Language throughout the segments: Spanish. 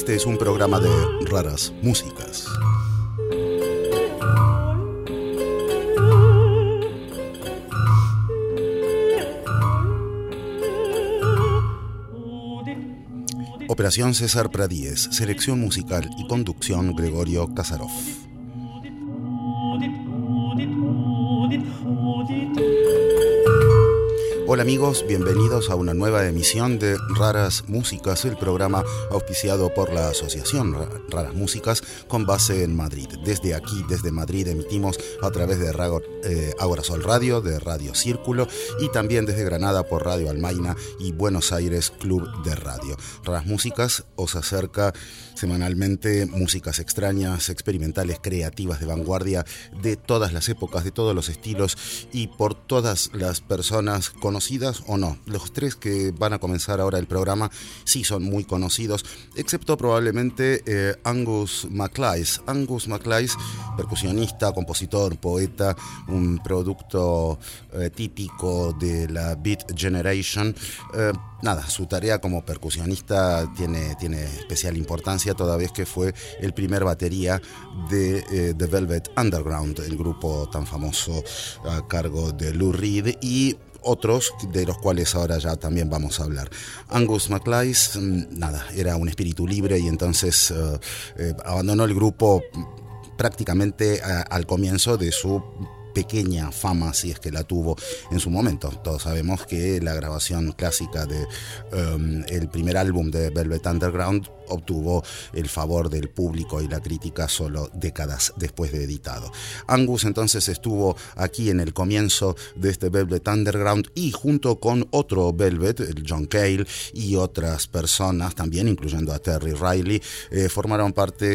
Este es un programa de raras músicas. Operación César Pradíez, selección musical y conducción Gregorio Kasarov. Hola amigos, bienvenidos a una nueva emisión de Raras Músicas, el programa auspiciado por la Asociación Raras Músicas con base en Madrid. Desde aquí, desde Madrid, emitimos a través de Agora Sol Radio, de Radio Círculo, y también desde Granada por Radio Almaina y Buenos Aires Club de Radio. Raras Músicas os acerca semanalmente músicas extrañas, experimentales, creativas, de vanguardia, de todas las épocas, de todos los estilos y por todas las personas conocidas o no. Los tres que van a comenzar ahora el programa sí son muy conocidos, excepto probablemente Angus MacLeish. Angus MacLeish, percusionista, compositor, poeta, un producto típico de la Beat Generation. Su tarea como percusionista tiene especial importancia, toda vez que fue el primer batería de The Velvet Underground, el grupo tan famoso a cargo de Lou Reed y otros de los cuales ahora ya también vamos a hablar. Angus MacLeish, era un espíritu libre y entonces abandonó el grupo prácticamente al comienzo de su pequeña fama, si es que la tuvo en su momento. Todos sabemos que la grabación clásica de el primer álbum de Velvet Underground obtuvo el favor del público y la crítica solo décadas después de editado. Angus entonces estuvo aquí en el comienzo de este Velvet Underground y junto con otro Velvet, el John Cale y otras personas también, incluyendo a Terry Riley, formó parte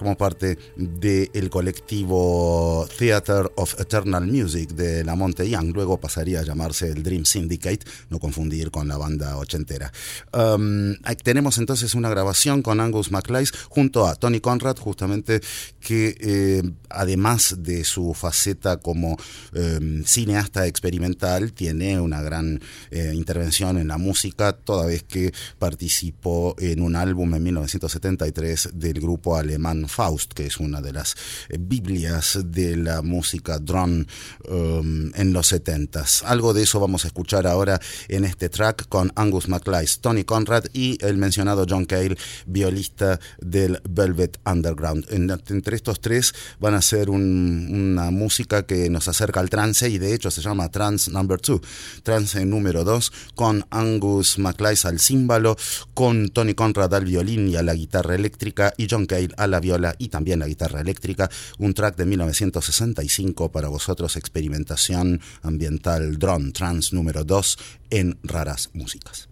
del colectivo Theater of Eternal Music de La Monte Young. Luego pasaría a llamarse el Dream Syndicate, no confundir con la banda ochentera. Tenemos entonces una grabación con Angus MacLeish junto a Tony Conrad, justamente, que además de su faceta como cineasta experimental, tiene una gran intervención en la música, toda vez que participó en un álbum en 1973 del grupo alemán Faust, que es una de las biblias de la música drone en los 70s. Algo de eso vamos a escuchar ahora en este track con Angus MacLeish, Tony Conrad y el mencionado John Cale, violista del Velvet Underground. Entre estos tres van a hacer una música que nos acerca al trance y de hecho se llama Trance Number 2, trance número 2, con Angus MacLeish al címbalo, con Tony Conrad al violín y a la guitarra eléctrica y John Cale a la viola y también la guitarra eléctrica. Un track de 1965 para vosotros, experimentación ambiental drone, trance número 2 en Raras Músicas.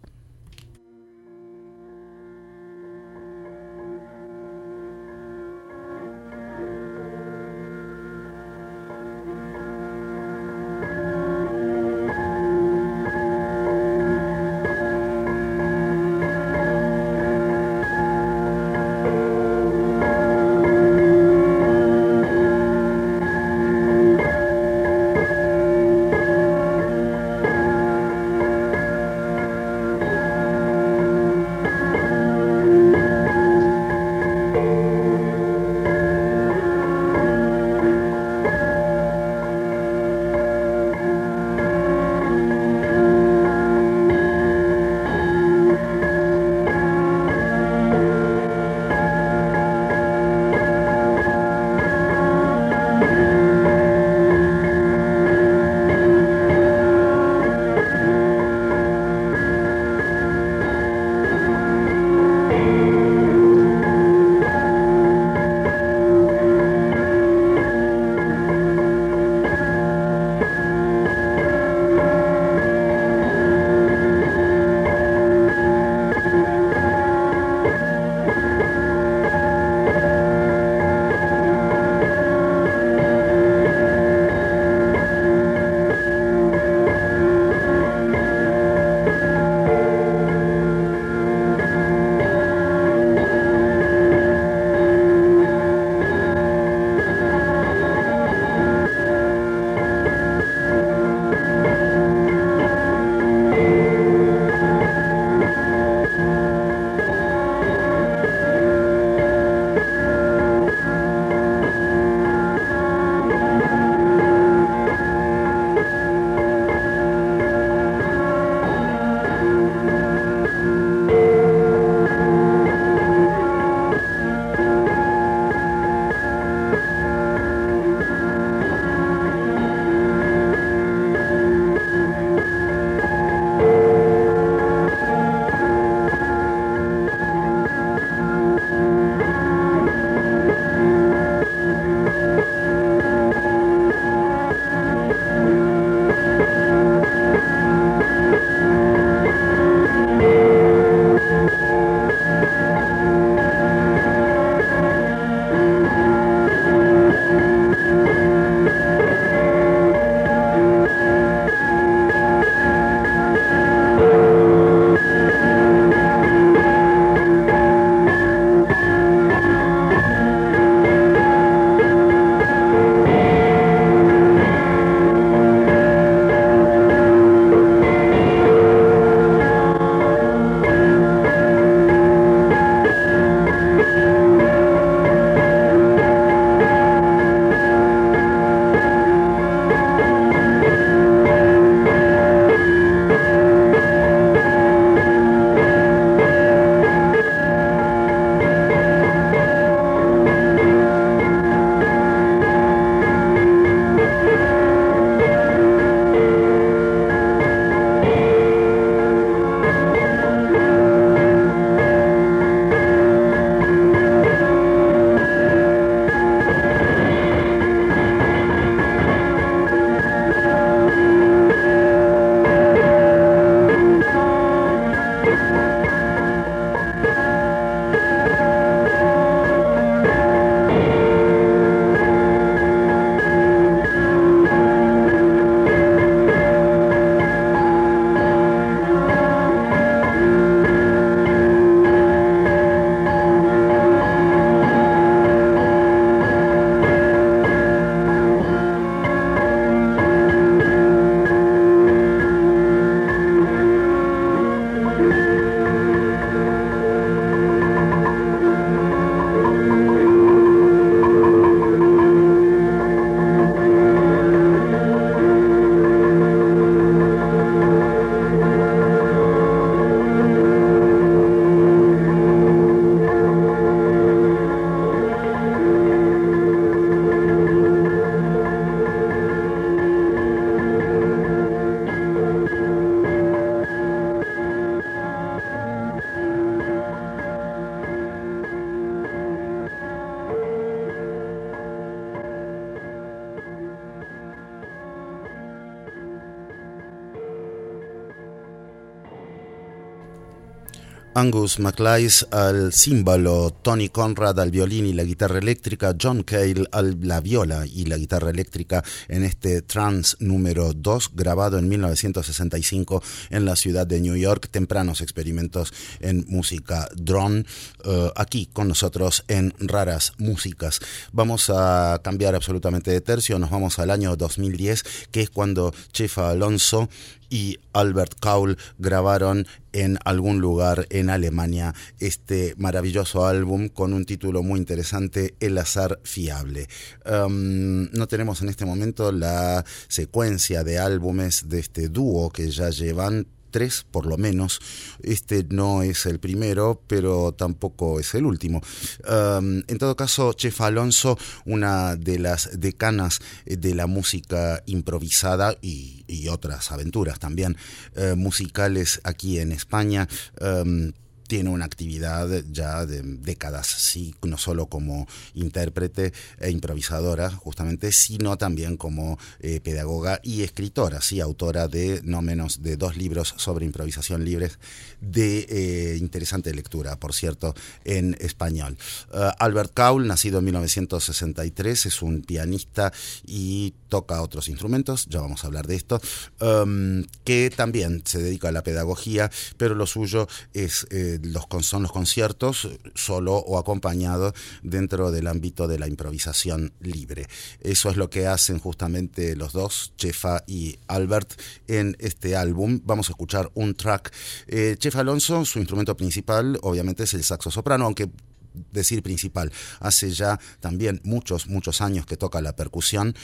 Angus MacLeish al címbalo, Tony Conrad al violín y la guitarra eléctrica, John Cale a la viola y la guitarra eléctrica en este Trance número 2, grabado en 1965 en la ciudad de New York. Tempranos experimentos en música drone, aquí con nosotros en Raras Músicas. Vamos a cambiar absolutamente de tercio, nos vamos al año 2010, que es cuando Chefa Alonso y Albert Kaul grabaron en algún lugar en Alemania este maravilloso álbum con un título muy interesante, El Azar Fiable. No tenemos en este momento la secuencia de álbumes de este dúo, que ya llevan 3 por lo menos. Este no es el primero, pero tampoco es el último. En todo caso, Chefa Alonso, una de las decanas de la música improvisada y otras aventuras también musicales aquí en España, tiene una actividad ya de décadas, sí, no solo como intérprete e improvisadora, justamente, sino también como pedagoga y escritora, sí, autora de no menos de 2 libros sobre improvisación libre de interesante lectura, por cierto, en español. Albert Kaul, nacido en 1963, es un pianista y toca otros instrumentos, ya vamos a hablar de esto, que también se dedica a la pedagogía, pero lo suyo es son los conciertos, solo o acompañado, dentro del ámbito de la improvisación libre. Eso es lo que hacen justamente los dos, Chefa y Albert, en este álbum. Vamos a escuchar un track. Chefa Alonso, su instrumento principal, obviamente, es el saxo soprano, aunque decir principal, hace ya también muchos años que toca la percusión,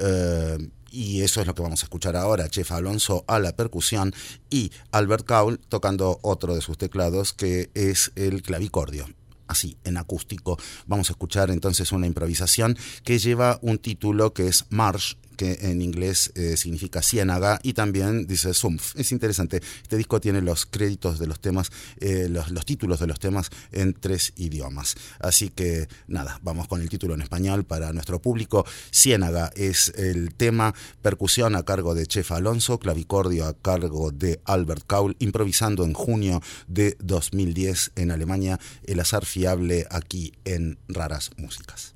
y eso es lo que vamos a escuchar ahora. Chefa Alonso a la percusión y Albert Kaul tocando otro de sus teclados, que es el clavicordio. Así, en acústico. Vamos a escuchar entonces una improvisación que lleva un título que es Marsh, que en inglés significa ciénaga, y también dice Sumpf. Es interesante. Este disco tiene los créditos de los temas, los títulos de los temas en 3 idiomas. Así que nada, vamos con el título en español para nuestro público. Ciénaga es el tema, percusión a cargo de Chefa Alonso, clavicordio a cargo de Albert Kaul, improvisando en junio de 2010 en Alemania. El Azar Fiable aquí en Raras Músicas.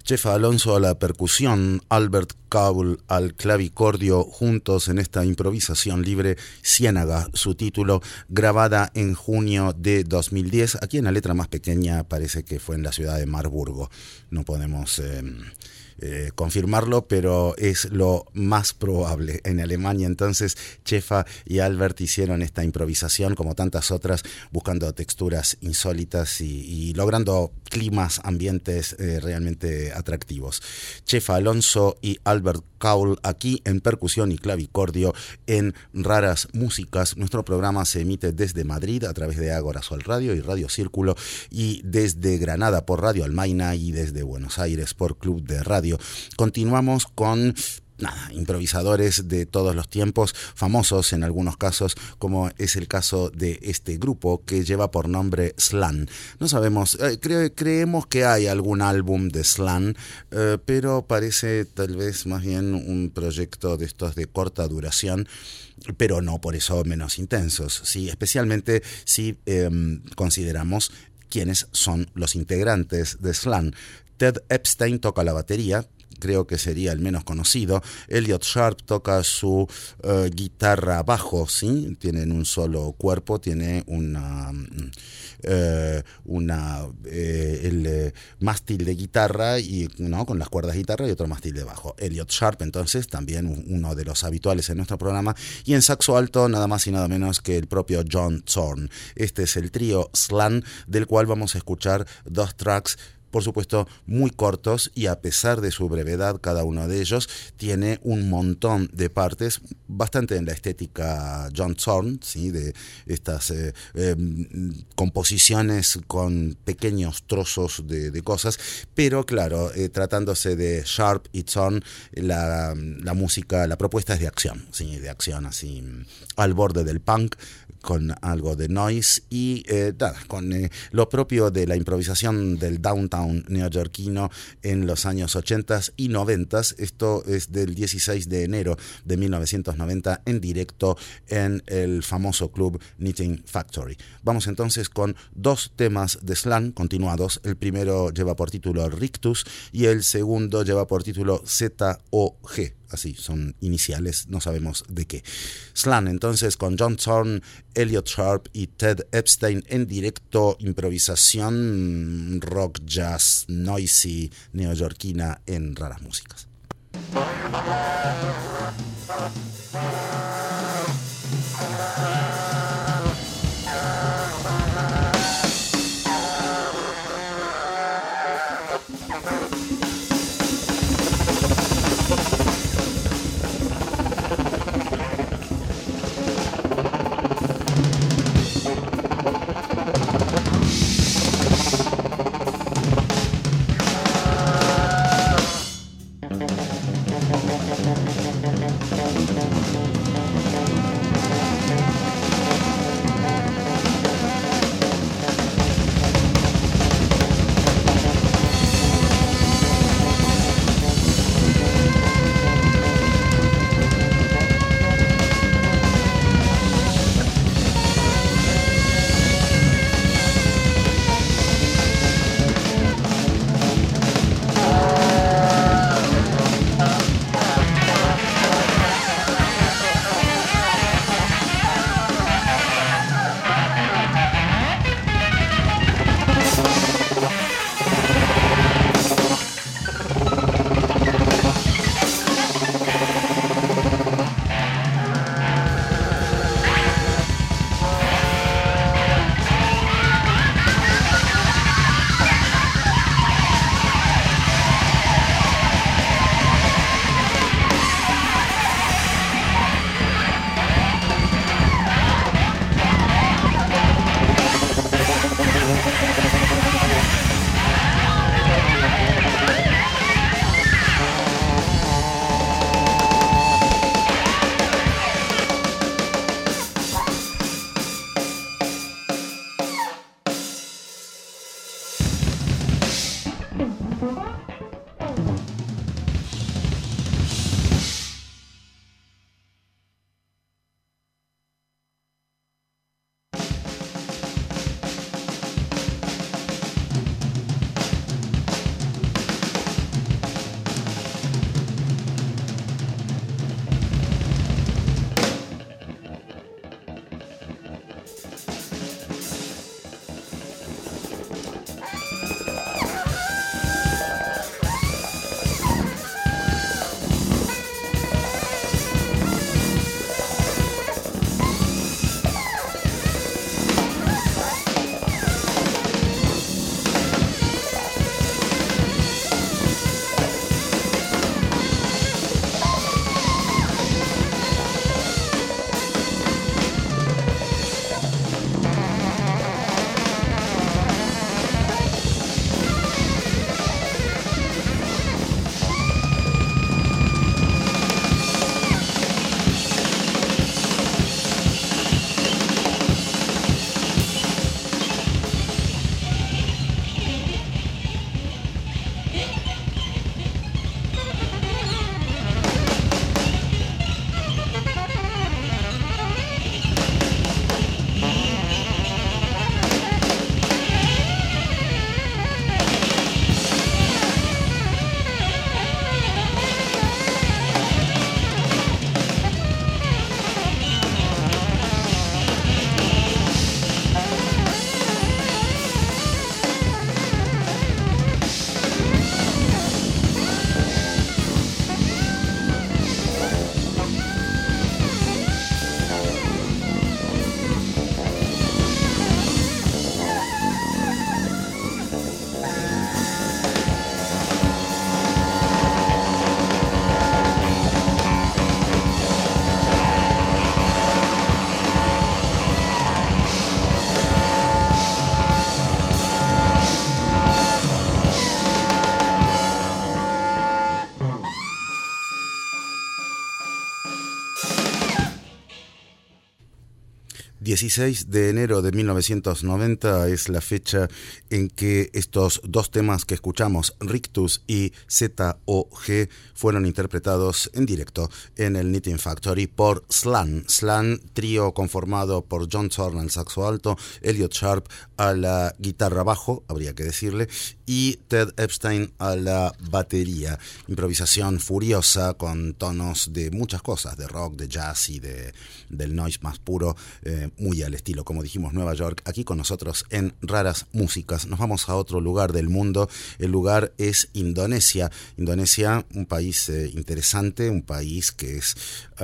Chefa Alonso a la percusión, Albert Cowell al clavicordio, juntos en esta improvisación libre Ciénaga, su título, grabada en junio de 2010. Aquí en la letra más pequeña parece que fue en la ciudad de Marburgo. No podemos confirmarlo, pero es lo más probable en Alemania. Entonces Chefa y Albert hicieron esta improvisación como tantas otras, buscando texturas insólitas y logrando climas, ambientes realmente atractivos. Chefa Alonso y Albert Cowell aquí en percusión y clavicordio en Raras Músicas. Nuestro programa se emite desde Madrid a través de Ágora Sol Radio y Radio Círculo, y desde Granada por Radio Almaina, y desde Buenos Aires por Club de Radio. Continuamos con improvisadores de todos los tiempos, famosos en algunos casos, como es el caso de este grupo que lleva por nombre Slan. No sabemos, creemos que hay algún álbum de Slan, pero parece tal vez más bien un proyecto de estos de corta duración, pero no por eso menos intensos, ¿sí? Especialmente si consideramos quiénes son los integrantes de Slan. Ted Epstein toca la batería, creo que sería el menos conocido. Elliot Sharp toca su guitarra bajo, ¿sí? Tienen un solo cuerpo, tiene el mástil de guitarra y no con las cuerdas de guitarra y otro mástil de bajo. Elliot Sharp, entonces, también uno de los habituales en nuestro programa, y en saxo alto nada más y nada menos que el propio John Zorn. Este es el trío Slan, del cual vamos a escuchar 2 tracks, por supuesto muy cortos, y a pesar de su brevedad, cada uno de ellos tiene un montón de partes, bastante en la estética John Zorn, ¿sí? De estas composiciones con pequeños trozos de cosas, pero claro, tratándose de Sharp y Zorn, la música, la propuesta es de acción, ¿sí? De acción así al borde del punk, con algo de noise y con lo propio de la improvisación del downtown neoyorquino en los años 80 y 90. Esto es del 16 de enero de 1990 en directo en el famoso club Knitting Factory. Vamos entonces con 2 temas de Slan continuados. El primero lleva por título Rictus y el segundo lleva por título ZOG. Así, son iniciales, no sabemos de qué. Slan, entonces, con John Zorn, Elliot Sharp y Ted Epstein en directo, improvisación rock, jazz, noisy, neoyorquina en Raras Músicas. 16 de enero de 1990 es la fecha en que estos dos temas que escuchamos, Rictus y ZOG, fueron interpretados en directo en el Knitting Factory por Slan. Slan, trío conformado por John Zorn al saxo alto, Elliot Sharp a la guitarra bajo, habría que decirle, y Ted Epstein a la batería. Improvisación furiosa con tonos de muchas cosas, de rock, de jazz y del noise más puro, muy al estilo, como dijimos, Nueva York. Aquí con nosotros en Raras Músicas. Nos vamos a otro lugar del mundo. El lugar es Indonesia. Indonesia, un país interesante, un país que es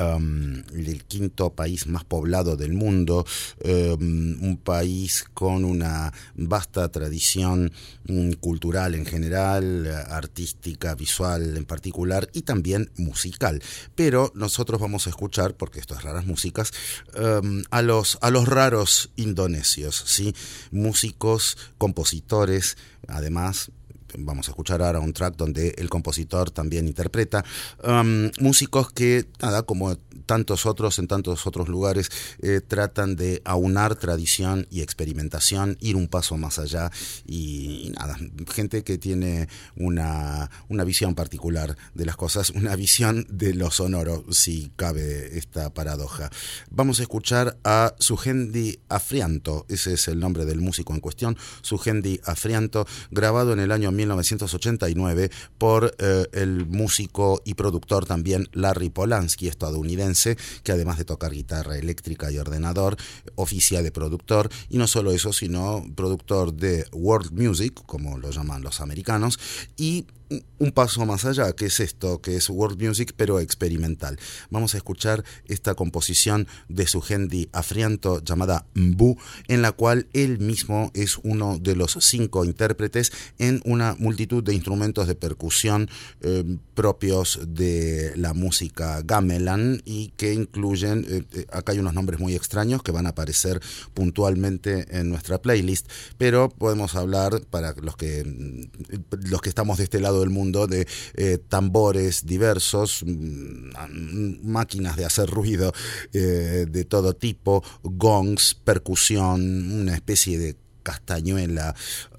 el quinto país más poblado del mundo, un país con una vasta tradición cultural en general, artística, visual en particular y también musical. Pero nosotros vamos a escuchar, porque esto es Raras Músicas, a los raros indonesios, ¿sí? Músicos, compositores, además. Vamos a escuchar ahora un track donde el compositor también interpreta, músicos que, nada, como tantos otros en tantos otros lugares, tratan de aunar tradición y experimentación, ir un paso más allá y nada, gente que tiene una visión particular de las cosas, una visión de lo sonoro, si cabe esta paradoja. Vamos a escuchar a Suhendi Afrianto, ese es el nombre del músico en cuestión, Suhendi Afrianto, grabado en el año 1989 por el músico y productor también Larry Polanski, estadounidense, que además de tocar guitarra eléctrica y ordenador, oficia de productor, y no solo eso, sino productor de world music, como lo llaman los americanos, y un paso más allá, que es esto, que es world music pero experimental. Vamos a escuchar esta composición de Suhendi Afrianto llamada Mbu, en la cual él mismo es uno de los 5 intérpretes en una multitud de instrumentos de percusión propios de la música gamelan y que incluyen, acá hay unos nombres muy extraños que van a aparecer puntualmente en nuestra playlist, pero podemos hablar, para los que estamos de este lado del mundo, de tambores diversos, máquinas de hacer ruido de todo tipo, gongs, percusión, una especie de castañuela,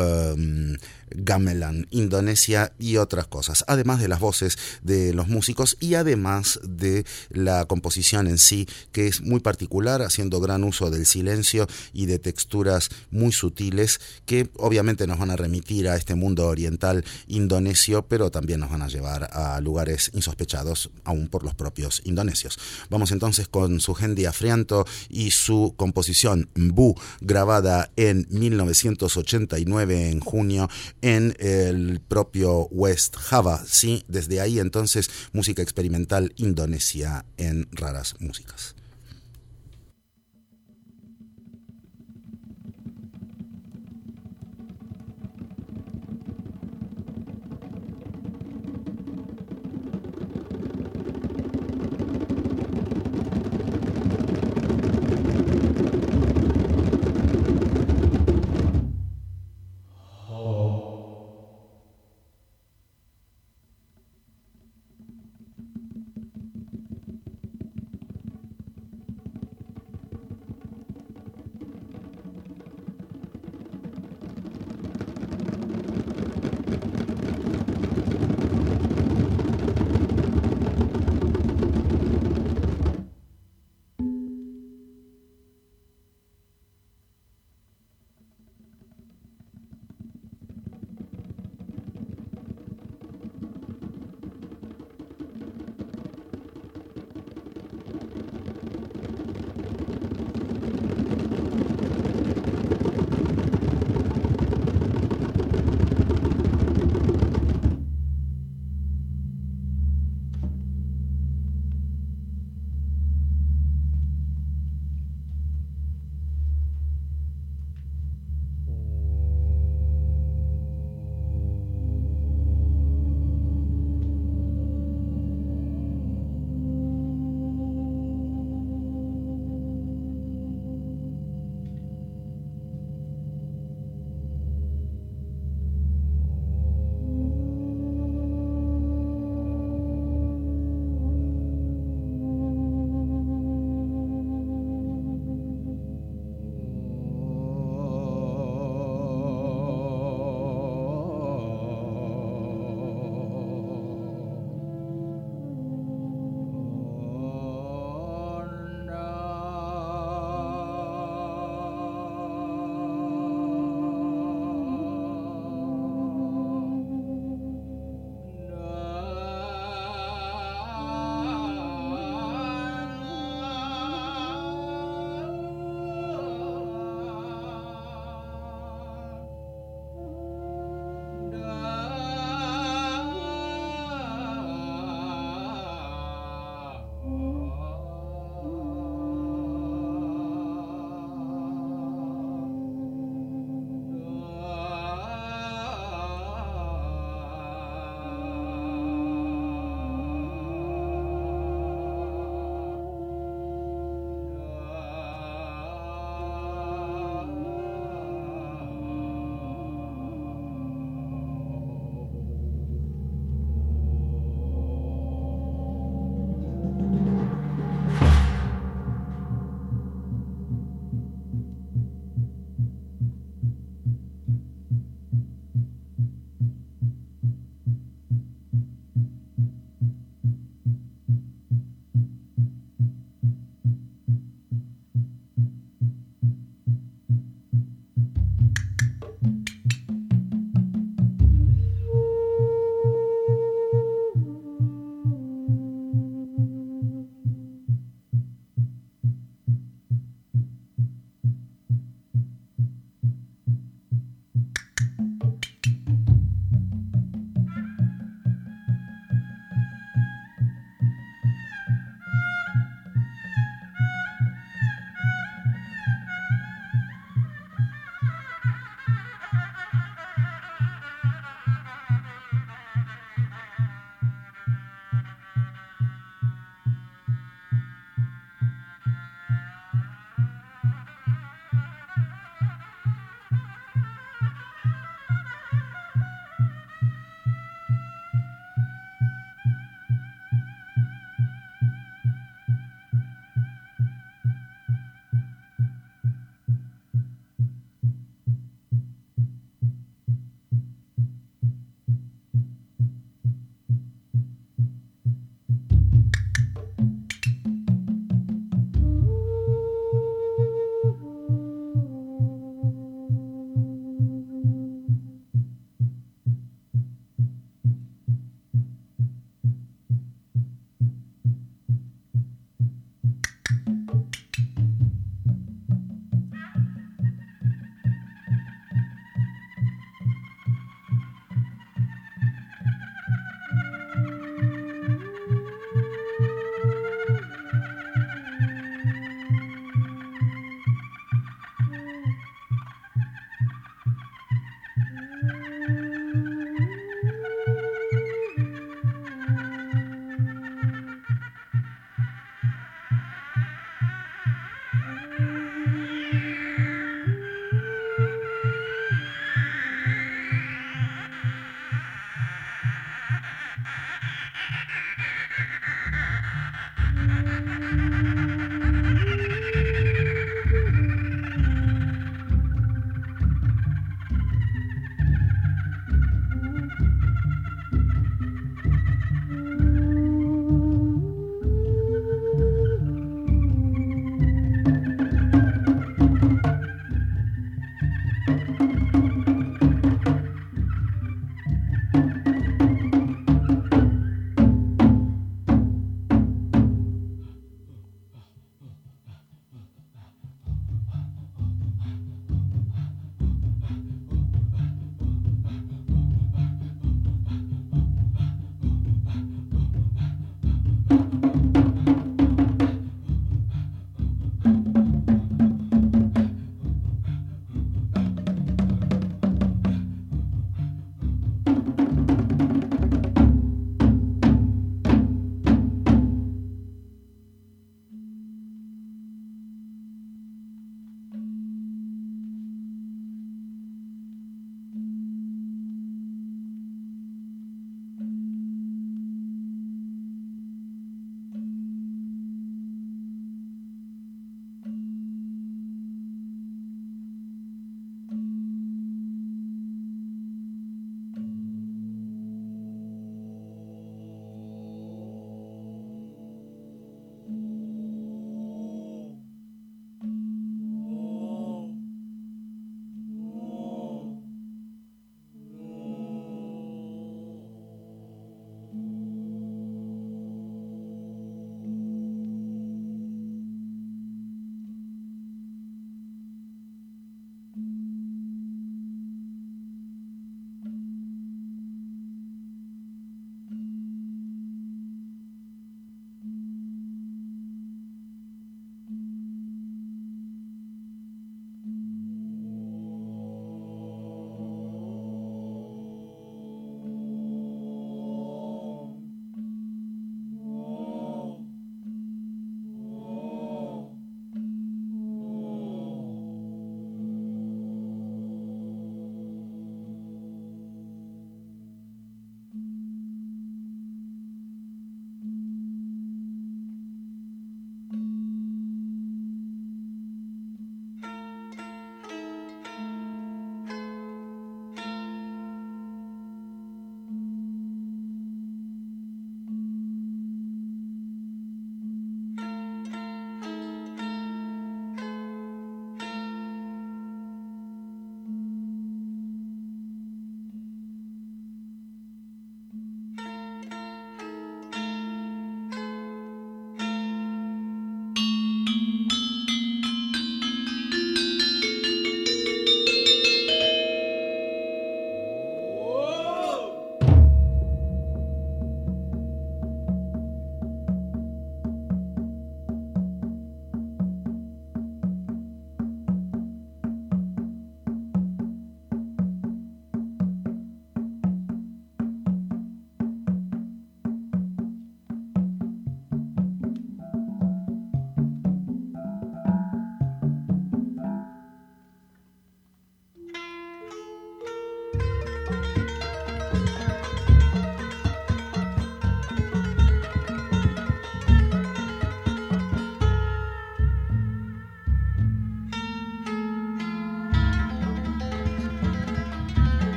gamelan, Indonesia y otras cosas, además de las voces de los músicos y además de la composición en sí, que es muy particular, haciendo gran uso del silencio y de texturas muy sutiles que obviamente nos van a remitir a este mundo oriental indonesio, pero también nos van a llevar a lugares insospechados aún por los propios indonesios. Vamos entonces con Suhendi Afrianto y su composición Mbu, grabada en 1989 en junio en el propio West Java, ¿sí? Desde ahí entonces música experimental indonesia en Raras Músicas.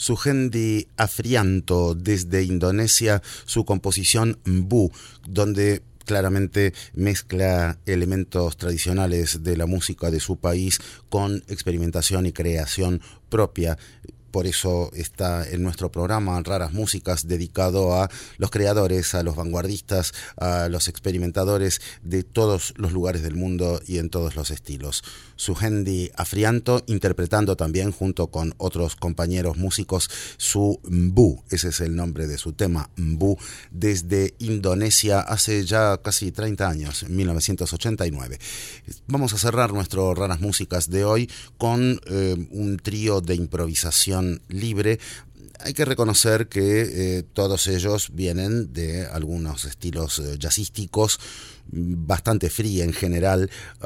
Suhendi Afrianto desde Indonesia, su composición Mbu, donde claramente mezcla elementos tradicionales de la música de su país con experimentación y creación propia. Por eso está en nuestro programa Raras Músicas, dedicado a los creadores, a los vanguardistas, a los experimentadores de todos los lugares del mundo y en todos los estilos. Suhendi Afrianto interpretando también junto con otros compañeros músicos su Mbu, ese es el nombre de su tema, Mbu, desde Indonesia hace ya casi 30 años, en 1989. Vamos a cerrar nuestro Raras Músicas de hoy con un trío de improvisación libre. Hay que reconocer que todos ellos vienen de algunos estilos jazzísticos, bastante free en general,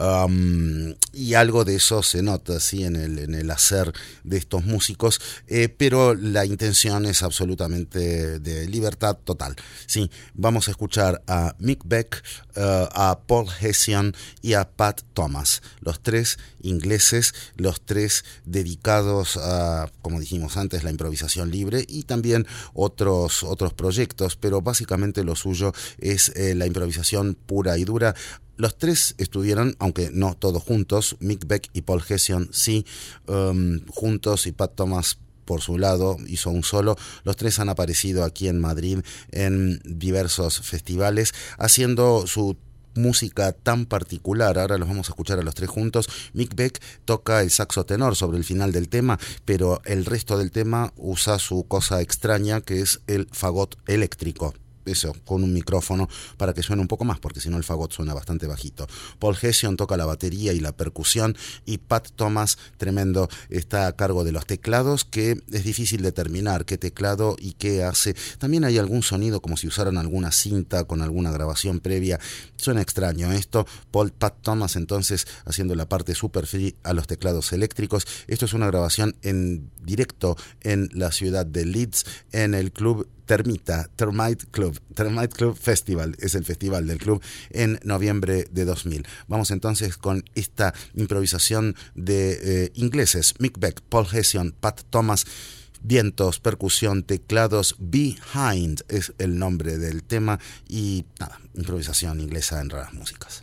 y algo de eso se nota ¿sí? en el hacer de estos músicos, pero la intención es absolutamente de libertad total. Sí, vamos a escuchar a Mick Beck, a Paul Hessian y a Pat Thomas, los tres ingleses, los tres dedicados a, como dijimos antes, la improvisación libre y también otros proyectos, pero básicamente lo suyo es la improvisación pura y dura. Los tres estuvieron, aunque no todos juntos, Mick Beck y Paul Hessian sí, juntos, y Pat Thomas por su lado hizo un solo. Los tres han aparecido aquí en Madrid en diversos festivales haciendo su música tan particular. Ahora los vamos a escuchar a los tres juntos. Mick Beck toca el saxo tenor sobre el final del tema, pero el resto del tema usa su cosa extraña que es el fagot eléctrico. Eso, con un micrófono para que suene un poco más, porque si no el fagot suena bastante bajito. Paul Hessian toca la batería y la percusión, y Pat Thomas, tremendo, está a cargo de los teclados, que es difícil determinar qué teclado y qué hace. También hay algún sonido como si usaran alguna cinta con alguna grabación previa. Suena extraño esto. Pat Thomas entonces haciendo la parte super free a los teclados eléctricos. Esto es una grabación en directo en la ciudad de Leeds, en el club Termite Club Festival, es el festival del club, en noviembre de 2000. Vamos entonces con esta improvisación de ingleses, Mick Beck, Paul Hessian, Pat Thomas, vientos, percusión, teclados. Behind es el nombre del tema, y nada, improvisación inglesa en Raras Músicas.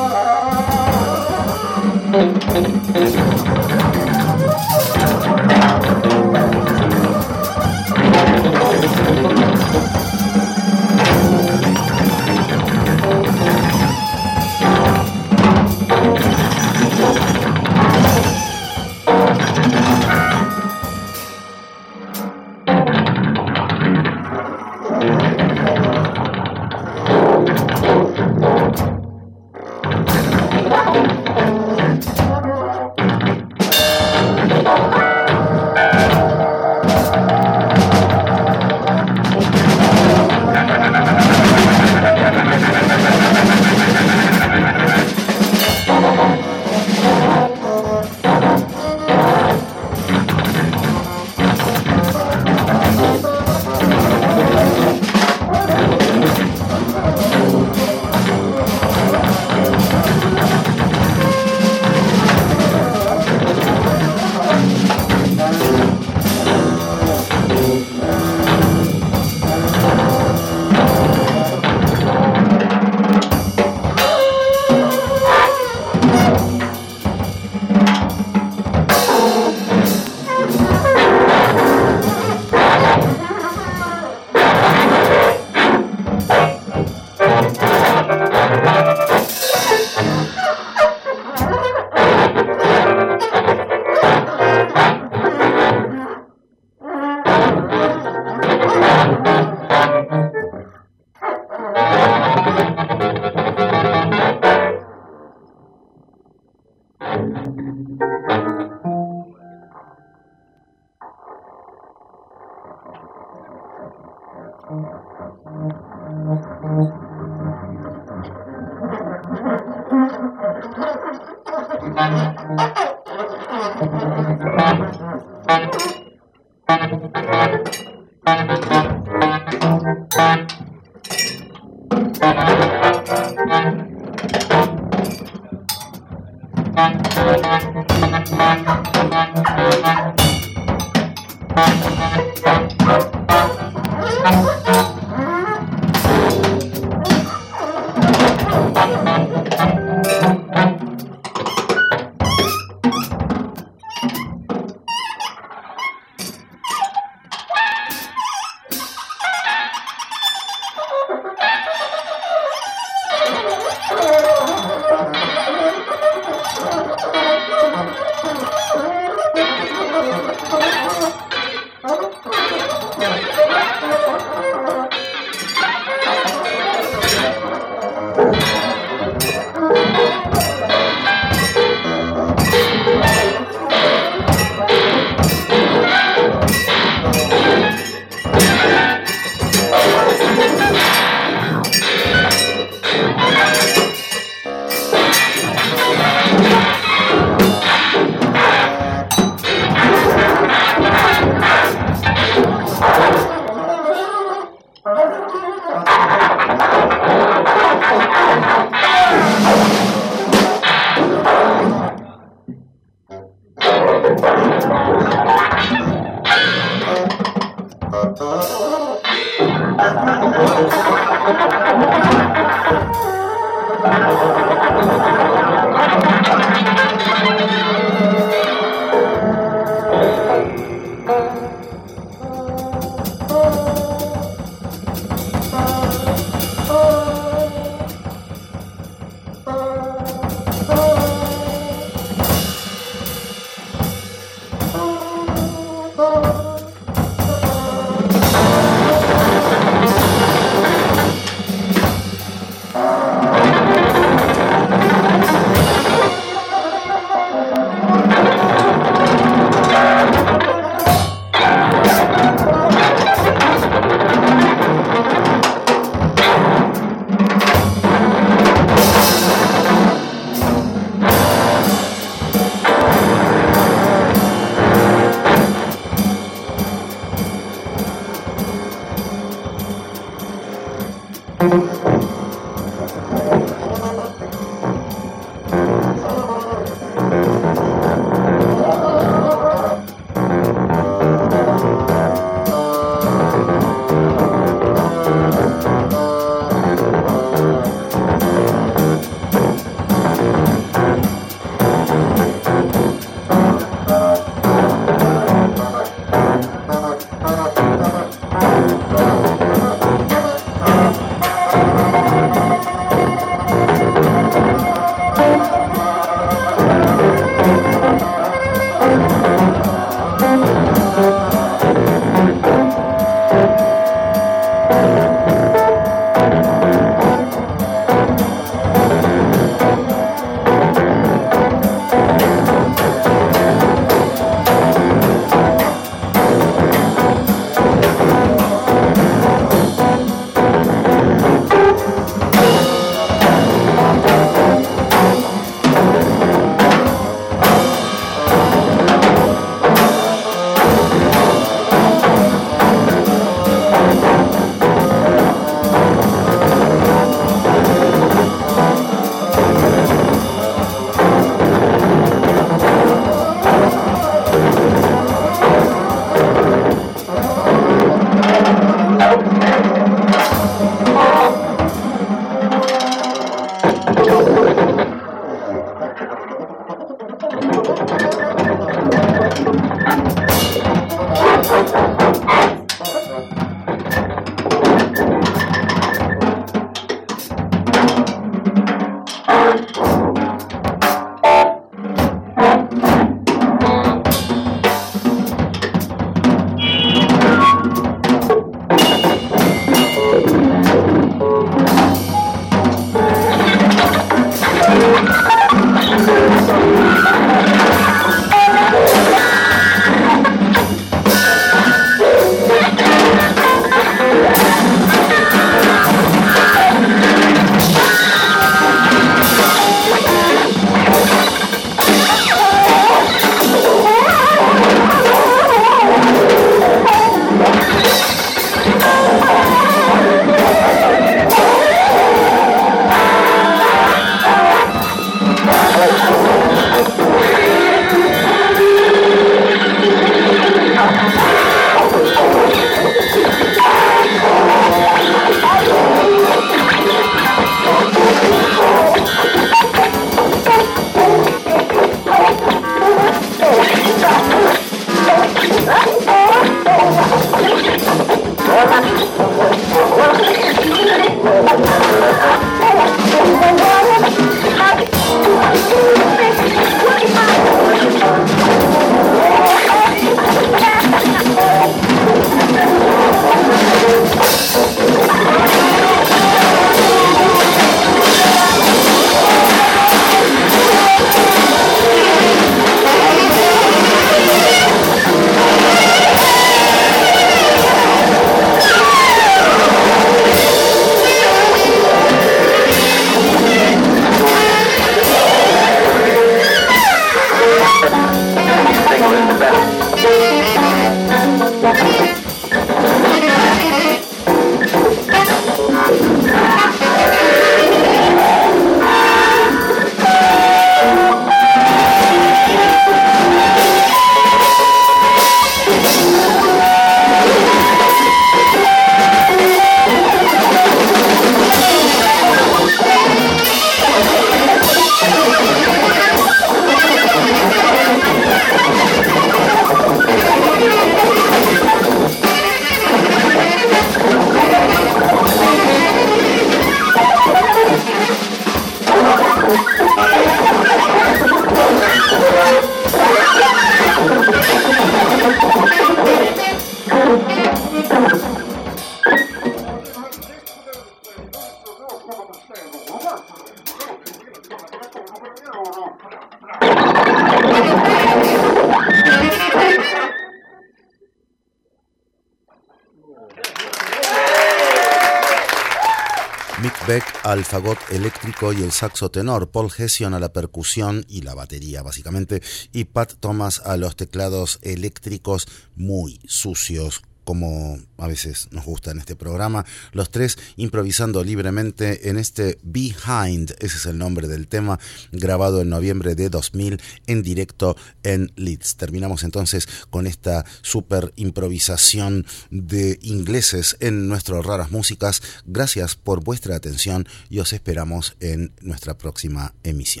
Mick Beck al fagot eléctrico y el saxo tenor, Paul Hession a la percusión y la batería básicamente, y Pat Thomas a los teclados eléctricos muy sucios, como a veces nos gusta en este programa, los tres improvisando libremente en este Behind, ese es el nombre del tema, grabado en noviembre de 2000 en directo en Leeds. Terminamos entonces con esta super improvisación de ingleses en nuestras raras músicas. Gracias por vuestra atención y os esperamos en nuestra próxima emisión.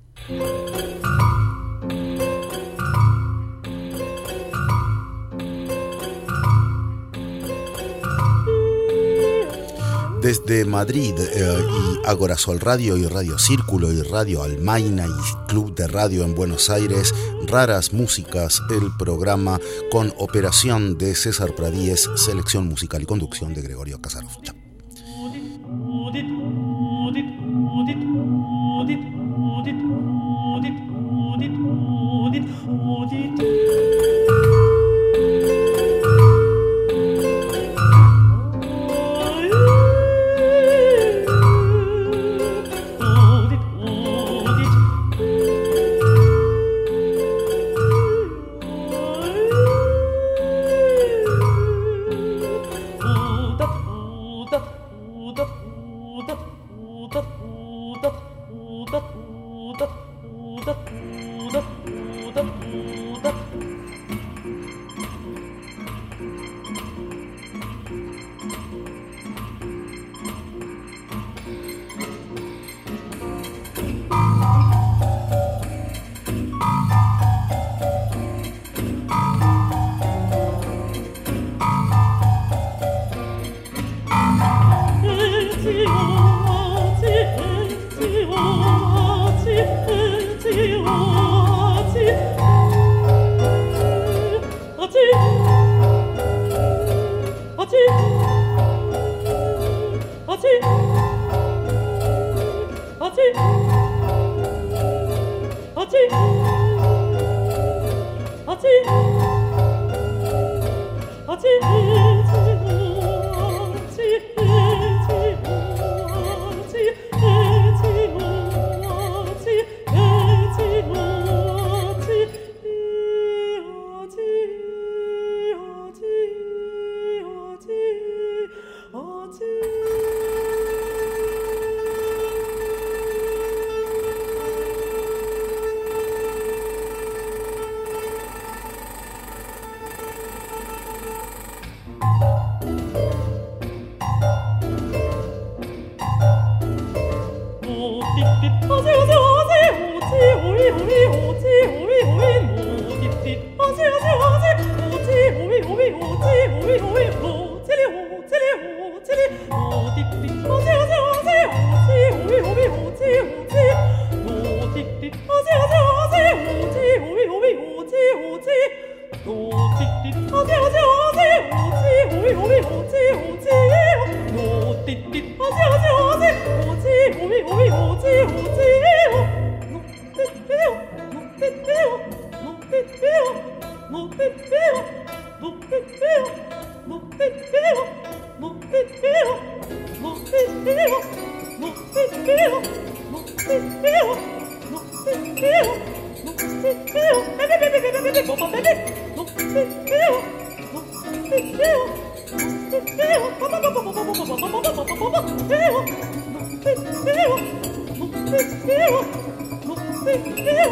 Desde Madrid y Agora Sol Radio y Radio Círculo y Radio Almaina y Club de Radio en Buenos Aires, Raras Músicas, el programa con operación de César Pradíez, selección musical y conducción de Gregorio Casarov. Chao. No,